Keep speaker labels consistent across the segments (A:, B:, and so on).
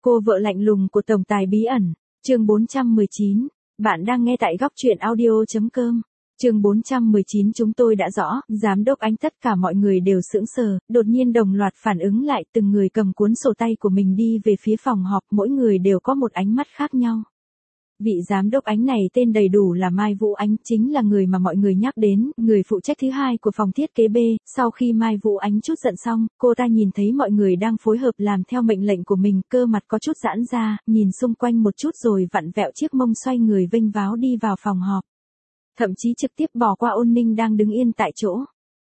A: Cô vợ lạnh lùng của tổng tài bí ẩn, chương 419. Bạn đang nghe tại góc truyện audio.com. Chương 419 chúng tôi đã rõ, giám đốc Ánh tất cả mọi người đều sững sờ, đột nhiên đồng loạt phản ứng lại, từng người cầm cuốn sổ tay của mình đi về phía phòng họp, mỗi người đều có một ánh mắt khác nhau. Vị giám đốc Ánh này tên đầy đủ là Mai Vũ Ánh, chính là người mà mọi người nhắc đến, người phụ trách thứ hai của phòng thiết kế B. Sau khi Mai Vũ Ánh chút giận xong, cô ta nhìn thấy mọi người đang phối hợp làm theo mệnh lệnh của mình, cơ mặt có chút giãn ra, nhìn xung quanh một chút rồi vặn vẹo chiếc mông xoay người vênh váo đi vào phòng họp. Thậm chí trực tiếp bỏ qua Ôn Ninh đang đứng yên tại chỗ.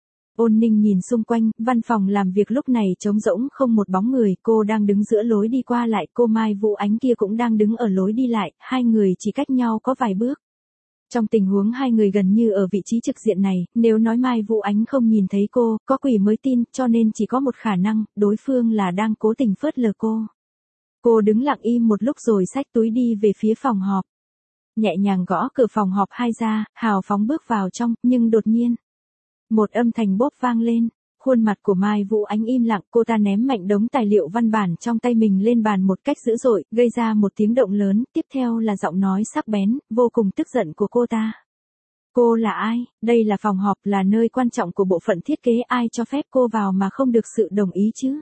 A: Ôn Ninh nhìn xung quanh, văn phòng làm việc lúc này trống rỗng không một bóng người, cô đang đứng giữa lối đi qua lại, cô Mai Vũ Ánh kia cũng đang đứng ở lối đi lại, hai người chỉ cách nhau có vài bước. Trong tình huống hai người gần như ở vị trí trực diện này, nếu nói Mai Vũ Ánh không nhìn thấy cô, có quỷ mới tin, cho nên chỉ có một khả năng, đối phương là đang cố tình phớt lờ cô. Cô đứng lặng im một lúc rồi xách túi đi về phía phòng họp. Nhẹ nhàng gõ cửa phòng họp hai ra, hào phóng bước vào trong, nhưng đột nhiên. Một âm thanh bốp vang lên, khuôn mặt của Mai Vũ Ánh im lặng, cô ta ném mạnh đống tài liệu văn bản trong tay mình lên bàn một cách dữ dội, gây ra một tiếng động lớn, tiếp theo là giọng nói sắc bén, vô cùng tức giận của cô ta. Cô là ai? Đây là phòng họp, là nơi quan trọng của bộ phận thiết kế, ai cho phép cô vào mà không được sự đồng ý chứ?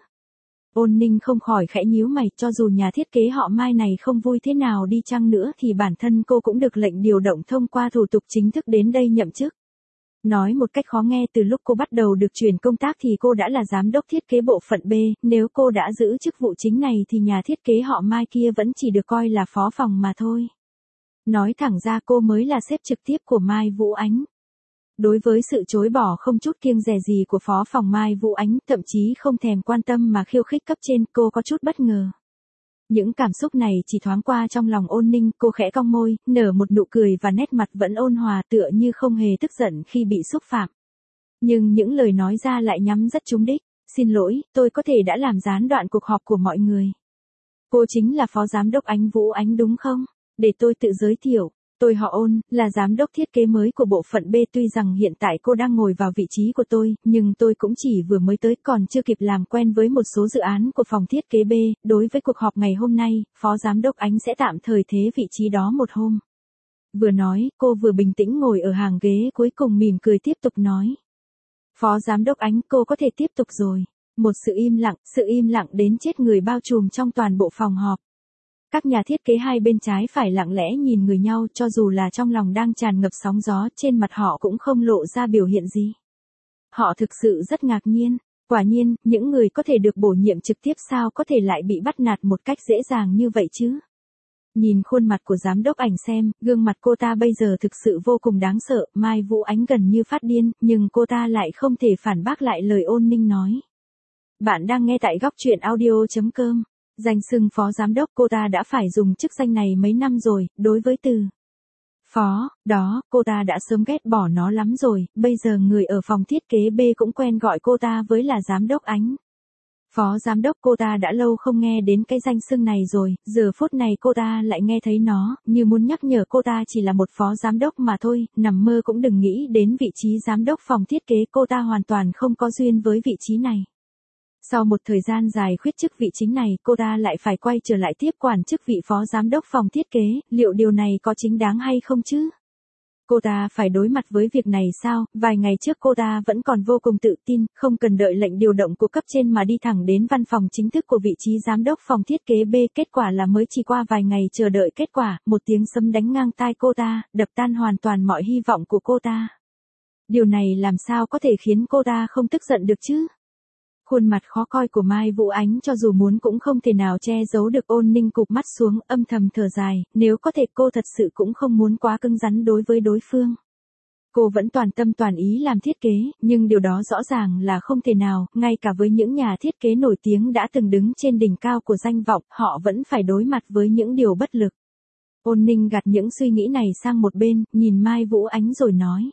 A: Ôn Ninh không khỏi khẽ nhíu mày, cho dù nhà thiết kế họ Mai này không vui thế nào đi chăng nữa thì bản thân cô cũng được lệnh điều động thông qua thủ tục chính thức đến đây nhậm chức. Nói một cách khó nghe, từ lúc cô bắt đầu được chuyển công tác thì cô đã là giám đốc thiết kế bộ phận B, nếu cô đã giữ chức vụ chính này thì nhà thiết kế họ Mai kia vẫn chỉ được coi là phó phòng mà thôi. Nói thẳng ra cô mới là sếp trực tiếp của Mai Vũ Ánh. Đối với sự chối bỏ không chút kiêng dè gì của phó phòng Mai Vũ Ánh, thậm chí không thèm quan tâm mà khiêu khích cấp trên, cô có chút bất ngờ. Những cảm xúc này chỉ thoáng qua trong lòng Ôn Ninh, cô khẽ cong môi, nở một nụ cười và nét mặt vẫn ôn hòa tựa như không hề tức giận khi bị xúc phạm. Nhưng những lời nói ra lại nhắm rất trúng đích. Xin lỗi, tôi có thể đã làm gián đoạn cuộc họp của mọi người. Cô chính là phó giám đốc Ánh Vũ Ánh đúng không? Để tôi tự giới thiệu. Tôi họ Ôn, là giám đốc thiết kế mới của bộ phận B, tuy rằng hiện tại cô đang ngồi vào vị trí của tôi, nhưng tôi cũng chỉ vừa mới tới, còn chưa kịp làm quen với một số dự án của phòng thiết kế B, đối với cuộc họp ngày hôm nay, phó giám đốc Ánh sẽ tạm thời thế vị trí đó một hôm. Vừa nói, cô vừa bình tĩnh ngồi ở hàng ghế cuối cùng mỉm cười tiếp tục nói. Phó giám đốc Ánh, cô có thể tiếp tục rồi. Một sự im lặng đến chết người bao trùm trong toàn bộ phòng họp. Các nhà thiết kế hai bên trái phải lặng lẽ nhìn người nhau, cho dù là trong lòng đang tràn ngập sóng gió, trên mặt họ cũng không lộ ra biểu hiện gì. Họ thực sự rất ngạc nhiên, quả nhiên, những người có thể được bổ nhiệm trực tiếp sao có thể lại bị bắt nạt một cách dễ dàng như vậy chứ? Nhìn khuôn mặt của giám đốc Ảnh xem, gương mặt cô ta bây giờ thực sự vô cùng đáng sợ, Mai Vũ Ánh gần như phát điên, nhưng cô ta lại không thể phản bác lại lời Ôn Ninh nói. Bạn đang nghe tại góc truyện audio.com. Danh xưng phó giám đốc, cô ta đã phải dùng chức danh này mấy năm rồi, đối với từ phó, đó, cô ta đã sớm ghét bỏ nó lắm rồi, bây giờ người ở phòng thiết kế B cũng quen gọi cô ta với là giám đốc Ánh. Phó giám đốc, cô ta đã lâu không nghe đến cái danh xưng này rồi, giờ phút này cô ta lại nghe thấy nó, như muốn nhắc nhở cô ta chỉ là một phó giám đốc mà thôi, nằm mơ cũng đừng nghĩ đến vị trí giám đốc phòng thiết kế, cô ta hoàn toàn không có duyên với vị trí này. Sau một thời gian dài khuyết chức vị chính này, cô ta lại phải quay trở lại tiếp quản chức vị phó giám đốc phòng thiết kế, liệu điều này có chính đáng hay không chứ? Cô ta phải đối mặt với việc này sao? Vài ngày trước cô ta vẫn còn vô cùng tự tin, không cần đợi lệnh điều động của cấp trên mà đi thẳng đến văn phòng chính thức của vị trí giám đốc phòng thiết kế B, kết quả là mới chỉ qua vài ngày chờ đợi kết quả, một tiếng sấm đánh ngang tai cô ta, đập tan hoàn toàn mọi hy vọng của cô ta. Điều này làm sao có thể khiến cô ta không tức giận được chứ? Khuôn mặt khó coi của Mai Vũ Ánh cho dù muốn cũng không thể nào che giấu được. Ôn Ninh cụp mắt xuống, âm thầm thở dài, nếu có thể cô thật sự cũng không muốn quá cứng rắn đối với đối phương. Cô vẫn toàn tâm toàn ý làm thiết kế, nhưng điều đó rõ ràng là không thể nào, ngay cả với những nhà thiết kế nổi tiếng đã từng đứng trên đỉnh cao của danh vọng, họ vẫn phải đối mặt với những điều bất lực. Ôn Ninh gạt những suy nghĩ này sang một bên, nhìn Mai Vũ Ánh rồi nói.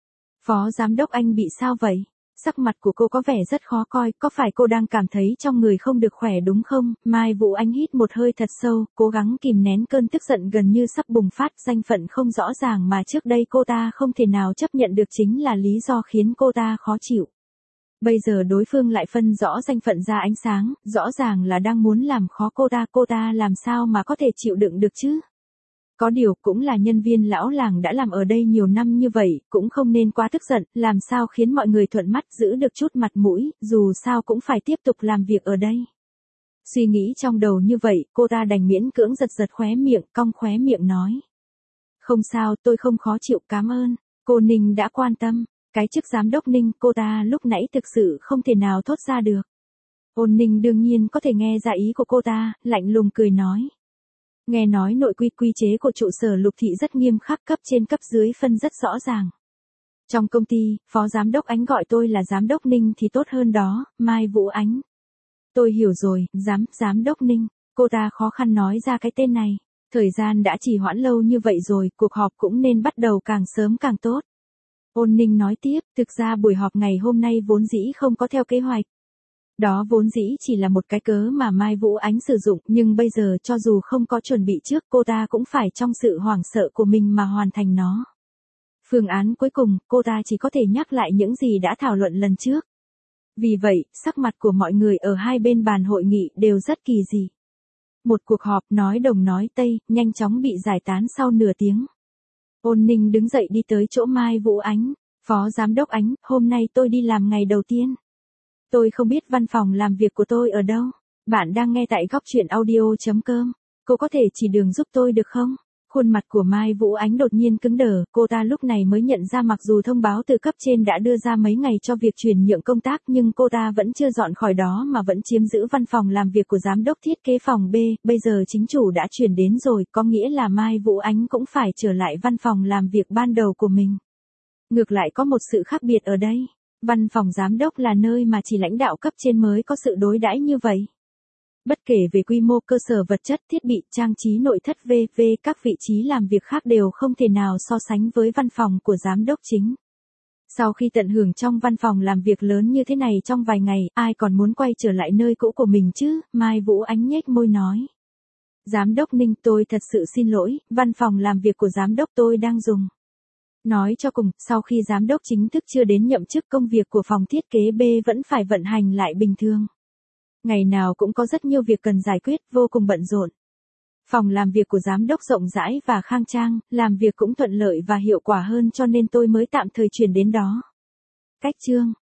A: Phó giám đốc Anh bị sao vậy? Sắc mặt của cô có vẻ rất khó coi, có phải cô đang cảm thấy trong người không được khỏe đúng không? Mai Vũ Ánh hít một hơi thật sâu, cố gắng kìm nén cơn tức giận gần như sắp bùng phát, danh phận không rõ ràng mà trước đây cô ta không thể nào chấp nhận được chính là lý do khiến cô ta khó chịu. Bây giờ đối phương lại phân rõ danh phận ra ánh sáng, rõ ràng là đang muốn làm khó cô ta làm sao mà có thể chịu đựng được chứ. Có điều cũng là nhân viên lão làng đã làm ở đây nhiều năm như vậy, cũng không nên quá tức giận, làm sao khiến mọi người thuận mắt giữ được chút mặt mũi, dù sao cũng phải tiếp tục làm việc ở đây. Suy nghĩ trong đầu như vậy, cô ta đành miễn cưỡng giật giật khóe miệng, cong khóe miệng nói. Không sao, tôi không khó chịu, cảm ơn. Cô Ninh đã quan tâm. Cái chức giám đốc Ninh cô ta lúc nãy thực sự không thể nào thốt ra được. Ôn Ninh đương nhiên có thể nghe ra ý của cô ta, lạnh lùng cười nói. Nghe nói nội quy chế của trụ sở Lục thị rất nghiêm khắc, cấp trên cấp dưới phân rất rõ ràng. Trong công ty, phó giám đốc Ánh gọi tôi là giám đốc Ninh thì tốt hơn đó, Mai Vũ Ánh. Tôi hiểu rồi, giám đốc Ninh. Cô ta khó khăn nói ra cái tên này. Thời gian đã trì hoãn lâu như vậy rồi, cuộc họp cũng nên bắt đầu càng sớm càng tốt. Ôn Ninh nói tiếp, thực ra buổi họp ngày hôm nay vốn dĩ không có theo kế hoạch. Đó vốn dĩ chỉ là một cái cớ mà Mai Vũ Ánh sử dụng, nhưng bây giờ cho dù không có chuẩn bị trước, cô ta cũng phải trong sự hoảng sợ của mình mà hoàn thành nó. Phương án cuối cùng, cô ta chỉ có thể nhắc lại những gì đã thảo luận lần trước. Vì vậy, sắc mặt của mọi người ở hai bên bàn hội nghị đều rất kỳ dị. Một cuộc họp nói đồng nói tây, nhanh chóng bị giải tán sau nửa tiếng. Ôn Ninh đứng dậy đi tới chỗ Mai Vũ Ánh. Phó giám đốc Ánh, hôm nay tôi đi làm ngày đầu tiên. Tôi không biết văn phòng làm việc của tôi ở đâu. Bạn đang nghe tại góc truyện audio.com. Cô có thể chỉ đường giúp tôi được không? Khuôn mặt của Mai Vũ Ánh đột nhiên cứng đờ, cô ta lúc này mới nhận ra mặc dù thông báo từ cấp trên đã đưa ra mấy ngày cho việc chuyển nhượng công tác nhưng cô ta vẫn chưa dọn khỏi đó mà vẫn chiếm giữ văn phòng làm việc của giám đốc thiết kế phòng B, bây giờ chính chủ đã chuyển đến rồi, có nghĩa là Mai Vũ Ánh cũng phải trở lại văn phòng làm việc ban đầu của mình. Ngược lại có một sự khác biệt ở đây, văn phòng giám đốc là nơi mà chỉ lãnh đạo cấp trên mới có sự đối đãi như vậy. Bất kể về quy mô cơ sở vật chất thiết bị, trang trí nội thất v.v. các vị trí làm việc khác đều không thể nào so sánh với văn phòng của giám đốc chính. Sau khi tận hưởng trong văn phòng làm việc lớn như thế này trong vài ngày, ai còn muốn quay trở lại nơi cũ của mình chứ, Mai Vũ Ánh nhếch môi nói. Giám đốc Ninh, tôi thật sự xin lỗi, văn phòng làm việc của giám đốc tôi đang dùng. Nói cho cùng, sau khi giám đốc chính thức chưa đến nhậm chức công việc của phòng thiết kế B vẫn phải vận hành lại bình thường. Ngày nào cũng có rất nhiều việc cần giải quyết, vô cùng bận rộn. Phòng làm việc của giám đốc rộng rãi và khang trang, làm việc cũng thuận lợi và hiệu quả hơn cho nên tôi mới tạm thời chuyển đến đó. Cách chương